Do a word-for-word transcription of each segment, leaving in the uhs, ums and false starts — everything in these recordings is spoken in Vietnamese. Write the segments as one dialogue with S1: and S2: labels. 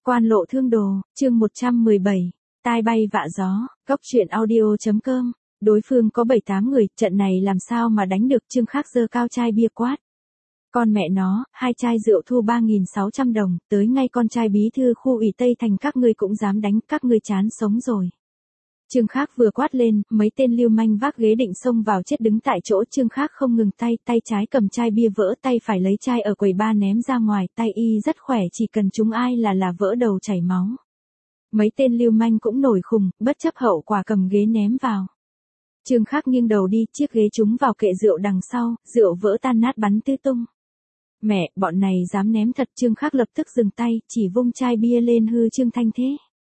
S1: Quan lộ thương đồ, chương một trăm mười bảy, tai bay vạ gió, góc truyện audio.com, đối phương có bảy tám người, trận này làm sao mà đánh được. Trương Khắc giơ cao chai bia quát. Con mẹ nó, hai chai rượu thu ba nghìn sáu trăm đồng, tới ngay con trai bí thư khu ủy Tây Thành các ngươi cũng dám đánh, các ngươi chán sống rồi. Trương Khắc vừa quát lên, mấy tên lưu manh vác ghế định xông vào chết đứng tại chỗ. Trương Khắc không ngừng tay, tay trái cầm chai bia vỡ, tay phải lấy chai ở quầy ba ném ra ngoài, tay y rất khỏe, chỉ cần chúng ai là là vỡ đầu chảy máu. Mấy tên lưu manh cũng nổi khùng, bất chấp hậu quả cầm ghế ném vào. Trương Khắc nghiêng đầu đi, chiếc ghế trúng vào kệ rượu đằng sau, rượu vỡ tan nát bắn tứ tung. Mẹ, bọn này dám ném thật. Trương Khắc lập tức dừng tay, chỉ vung chai bia lên hư Trương Thanh thế.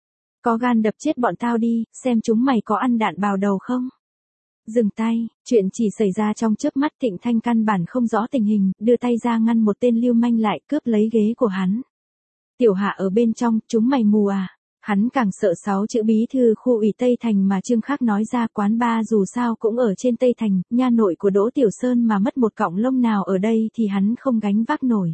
S1: Có gan đập chết bọn tao đi, xem chúng mày có ăn đạn bào đầu không? Dừng tay, chuyện chỉ xảy ra trong chớp mắt. Thịnh Thanh căn bản không rõ tình hình, đưa tay ra ngăn một tên lưu manh lại, cướp lấy ghế của hắn. Tiểu Hạ ở bên trong, chúng mày mù à? Hắn càng sợ sáu chữ bí thư khu ủy Tây Thành mà Trương Khắc nói ra. Quán ba dù sao cũng ở trên Tây Thành, nha nội của Đỗ Tiểu Sơn mà mất một cọng lông nào ở đây thì hắn không gánh vác nổi.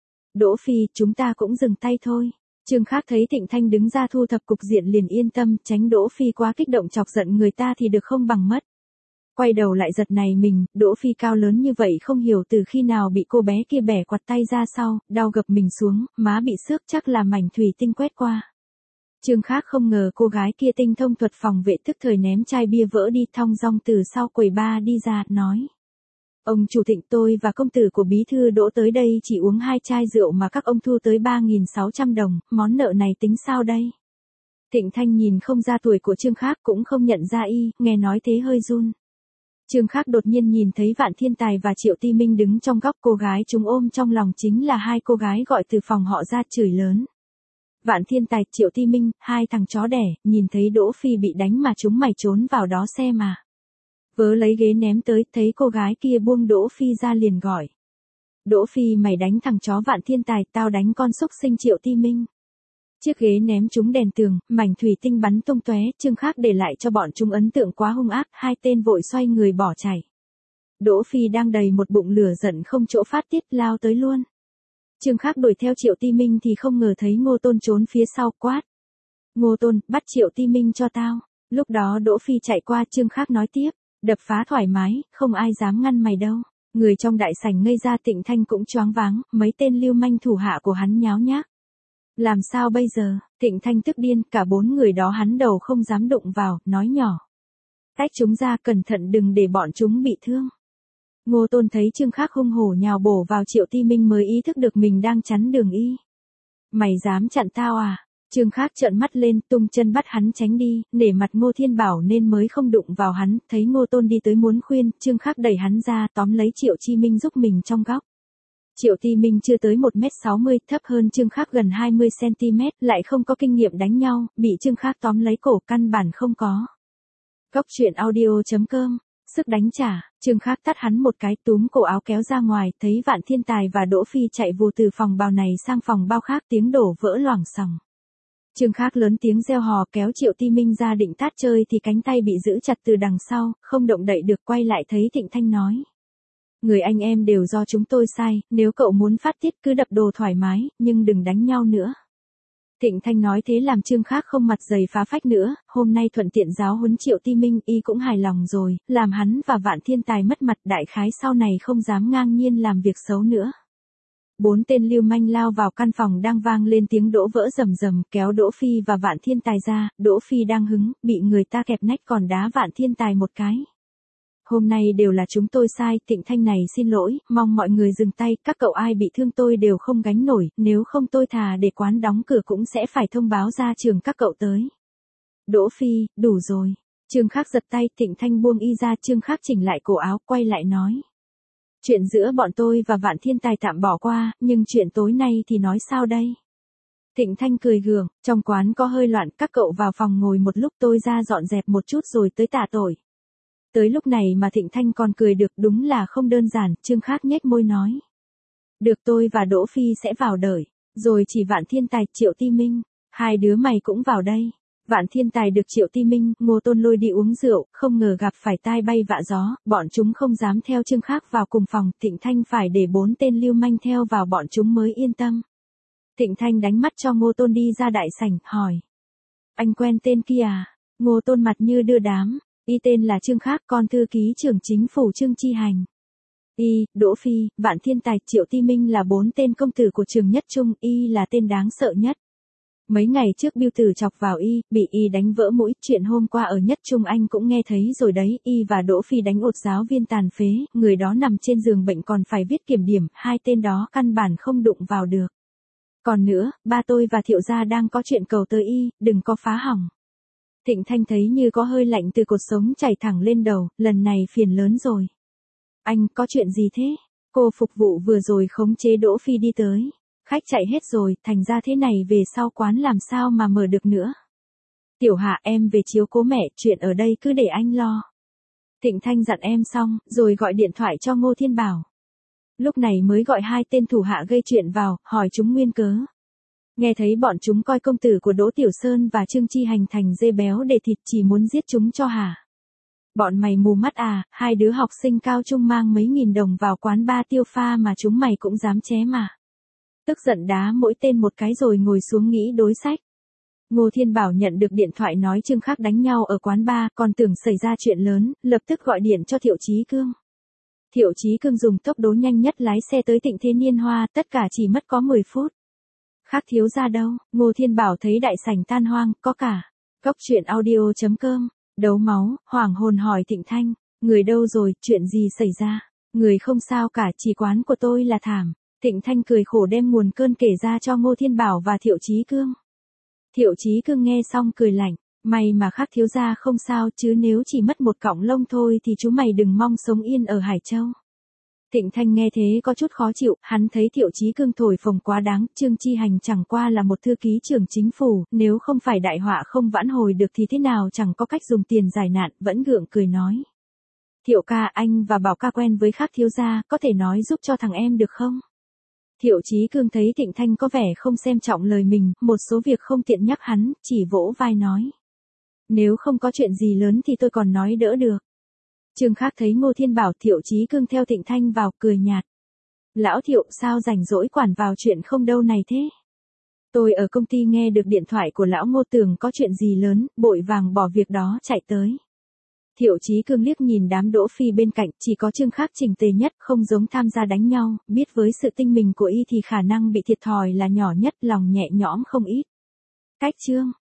S1: Đỗ Phi, chúng ta cũng dừng tay thôi. Trương Khắc thấy Thịnh Thanh đứng ra thu thập cục diện liền yên tâm, tránh Đỗ Phi quá kích động chọc giận người ta thì được không bằng mất. Quay đầu lại giật này mình, Đỗ Phi cao lớn như vậy không hiểu từ khi nào bị cô bé kia bẻ quạt tay ra sau, đau gập mình xuống, má bị xước chắc là mảnh thủy tinh quét qua. Trương Khắc không ngờ cô gái kia tinh thông thuật phòng vệ, tức thời ném chai bia vỡ đi, thong dong từ sau quầy ba đi ra, nói. Ông chủ Thịnh, tôi và công tử của bí thư Đỗ tới đây chỉ uống hai chai rượu mà các ông thu tới ba nghìn sáu trăm đồng, món nợ này tính sao đây? Thịnh Thanh nhìn không ra tuổi của Trương Khắc cũng không nhận ra y, nghe nói thế hơi run. Trương Khắc đột nhiên nhìn thấy Vạn Thiên Tài và Triệu Ti Minh đứng trong góc, cô gái chúng ôm trong lòng chính là hai cô gái gọi từ phòng họ ra chửi lớn. Vạn Thiên Tài, Triệu Ti Minh, hai thằng chó đẻ, nhìn thấy Đỗ Phi bị đánh mà chúng mày trốn vào đó xem mà. Vớ lấy ghế ném tới, thấy cô gái kia buông Đỗ Phi ra liền gọi. Đỗ Phi, mày đánh thằng chó Vạn Thiên Tài, tao đánh con xúc sinh Triệu Ti Minh. Chiếc ghế ném trúng đèn tường, mảnh thủy tinh bắn tung tóe. Trương Khắc để lại cho bọn chúng ấn tượng quá hung ác, hai tên vội xoay người bỏ chạy. Đỗ Phi đang đầy một bụng lửa giận không chỗ phát tiết, lao tới luôn. Trương Khắc đuổi theo Triệu Ti Minh thì không ngờ thấy Ngô Tôn trốn phía sau, quát. Ngô Tôn, bắt Triệu Ti Minh cho tao. Lúc đó Đỗ Phi chạy qua, Trương Khắc nói tiếp. Đập phá thoải mái, không ai dám ngăn mày đâu. Người trong đại sảnh ngây ra, Thịnh Thanh cũng choáng váng, mấy tên lưu manh thủ hạ của hắn nháo nhác. Làm sao bây giờ? Thịnh Thanh tức điên, cả bốn người đó hắn đầu không dám đụng vào, nói nhỏ. Tách chúng ra, cẩn thận đừng để bọn chúng bị thương. Ngô Tôn thấy Trương Khắc hung hổ nhào bổ vào Triệu Ti Minh mới ý thức được mình đang chắn đường y. Mày dám chặn tao à? Trương Khắc trợn mắt lên, tung chân bắt hắn tránh đi, nể mặt Ngô Thiên Bảo nên mới không đụng vào hắn. Thấy Ngô Tôn đi tới muốn khuyên, Trương Khắc đẩy hắn ra, tóm lấy Triệu Chi Minh giúp mình trong góc. Triệu Ti Minh chưa tới một mét sáu mươi, thấp hơn Trương Khắc gần hai mươi xăng ti mét, lại không có kinh nghiệm đánh nhau, bị Trương Khắc tóm lấy cổ, căn bản không có. Góc truyện audio.com, sức đánh trả. Trương Khắc tát hắn một cái, túm cổ áo kéo ra ngoài, thấy Vạn Thiên Tài và Đỗ Phi chạy vù từ phòng bao này sang phòng bao khác, tiếng đổ vỡ loảng xoảng. Trương Khắc lớn tiếng reo hò, kéo Triệu Ti Minh ra định tát chơi thì cánh tay bị giữ chặt từ đằng sau, không động đậy được. Quay lại thấy Thịnh Thanh nói. Người anh em đều do chúng tôi sai, nếu cậu muốn phát tiết cứ đập đồ thoải mái, nhưng đừng đánh nhau nữa. Thịnh Thanh nói thế làm Trương Khắc không mặt dày phá phách nữa, hôm nay thuận tiện giáo huấn Triệu Ti Minh y cũng hài lòng rồi, làm hắn và Vạn Thiên Tài mất mặt, đại khái sau này không dám ngang nhiên làm việc xấu nữa. Bốn tên lưu manh lao vào căn phòng đang vang lên tiếng đỗ vỡ rầm rầm, kéo Đỗ Phi và Vạn Thiên Tài ra. Đỗ Phi đang hứng, bị người ta kẹp nách còn đá Vạn Thiên Tài một cái. Hôm nay đều là chúng tôi sai, Thịnh Thanh này xin lỗi, mong mọi người dừng tay, các cậu ai bị thương tôi đều không gánh nổi, nếu không tôi thà để quán đóng cửa cũng sẽ phải thông báo ra trường các cậu tới. Đỗ Phi, đủ rồi. Trương Khắc giật tay, Thịnh Thanh buông y ra, Trương Khắc chỉnh lại cổ áo, quay lại nói. Chuyện giữa bọn tôi và Vạn Thiên Tài tạm bỏ qua, nhưng chuyện tối nay thì nói sao đây? Thịnh Thanh cười gượng, trong quán có hơi loạn, các cậu vào phòng ngồi một lúc, tôi ra dọn dẹp một chút rồi tới tạ tội. Tới lúc này mà Thịnh Thanh còn cười được, đúng là không đơn giản. Trương Khắc nhếch môi nói. Được, tôi và Đỗ Phi sẽ vào đợi, rồi chỉ Vạn Thiên Tài, Triệu Ti Minh, hai đứa mày cũng vào đây. Vạn Thiên Tài được Triệu Ti Minh, Ngô Tôn lôi đi uống rượu, không ngờ gặp phải tai bay vạ gió, bọn chúng không dám theo Trương Khắc vào cùng phòng, Thịnh Thanh phải để bốn tên lưu manh theo vào bọn chúng mới yên tâm. Thịnh Thanh đánh mắt cho Ngô Tôn đi ra đại sảnh, hỏi. Anh quen tên kia à? Ngô Tôn mặt như đưa đám. Y tên là Trương Khác, con thư ký trưởng chính phủ Trương Chi Hành. Y, Đỗ Phi, Vạn Thiên Tài, Triệu Ti Minh là bốn tên công tử của Trường Nhất Trung, Y là tên đáng sợ nhất. Mấy ngày trước Biêu Tử chọc vào Y, bị Y đánh vỡ mũi, chuyện hôm qua ở Nhất Trung anh cũng nghe thấy rồi đấy, Y và Đỗ Phi đánh ột giáo viên tàn phế, người đó nằm trên giường bệnh còn phải viết kiểm điểm, hai tên đó căn bản không đụng vào được. Còn nữa, ba tôi và Thiệu gia đang có chuyện cầu tới Y, đừng có phá hỏng. Thịnh Thanh thấy như có hơi lạnh từ cột sống chảy thẳng lên đầu, lần này phiền lớn rồi. Anh, có chuyện gì thế? Cô phục vụ vừa rồi khống chế Đỗ Phi đi tới. Khách chạy hết rồi, thành ra thế này về sau quán làm sao mà mở được nữa. Tiểu Hạ, em về chiếu cố mẹ, chuyện ở đây cứ để anh lo. Thịnh Thanh dặn em xong, rồi gọi điện thoại cho Ngô Thiên Bảo. Lúc này mới gọi hai tên thủ hạ gây chuyện vào, hỏi chúng nguyên cớ. Nghe thấy bọn chúng coi công tử của Đỗ Tiểu Sơn và Trương Chi Hành thành dê béo để thịt, chỉ muốn giết chúng cho hả? Bọn mày mù mắt à, hai đứa học sinh cao trung mang mấy nghìn đồng vào quán ba tiêu pha mà chúng mày cũng dám ché mà. Tức giận đá mỗi tên một cái rồi ngồi xuống nghĩ đối sách. Ngô Thiên Bảo nhận được điện thoại nói Trương Khác đánh nhau ở quán ba, còn tưởng xảy ra chuyện lớn, lập tức gọi điện cho Thiệu Chí Cương. Thiệu Chí Cương dùng tốc độ nhanh nhất lái xe tới Tịnh Thế Niên Hoa, tất cả chỉ mất có mười phút. Khác thiếu gia đâu? Ngô Thiên Bảo thấy đại sảnh tan hoang, có cả. Góc truyện audio chấm com. Đấu máu, hoảng hồn hỏi Thịnh Thanh, người đâu rồi, chuyện gì xảy ra? Người không sao cả, chỉ quán của tôi là thảm. Thịnh Thanh cười khổ đem nguồn cơn kể ra cho Ngô Thiên Bảo và Thiệu Chí Cương. Thiệu Chí Cương nghe xong cười lạnh, may mà Khác thiếu gia không sao, chứ nếu chỉ mất một cọng lông thôi thì chú mày đừng mong sống yên ở Hải Châu. Thịnh Thanh nghe thế có chút khó chịu, hắn thấy Thiệu Chí Cương thổi phồng quá đáng, Trương Chi Hành chẳng qua là một thư ký trưởng chính phủ, nếu không phải đại họa không vãn hồi được thì thế nào chẳng có cách dùng tiền giải nạn, vẫn gượng cười nói. Thiệu ca, anh và Bảo ca quen với Khác thiếu gia, có thể nói giúp cho thằng em được không? Thiệu Chí Cương thấy Thịnh Thanh có vẻ không xem trọng lời mình, một số việc không tiện nhắc hắn, chỉ vỗ vai nói. Nếu không có chuyện gì lớn thì tôi còn nói đỡ được. Trương Khác thấy Ngô Thiên Bảo, Thiệu Chí Cương theo Thịnh Thanh vào, cười nhạt. Lão Thiệu, sao rảnh rỗi quản vào chuyện không đâu này thế? Tôi ở công ty nghe được điện thoại của lão Ngô tưởng có chuyện gì lớn, bội vàng bỏ việc đó chạy tới. Thiệu Chí Cương liếc nhìn đám Đỗ Phi bên cạnh, chỉ có Trương Khác chỉnh tề nhất, không giống tham gia đánh nhau, biết với sự tinh mình của y thì khả năng bị thiệt thòi là nhỏ nhất, lòng nhẹ nhõm không ít. Cách Trương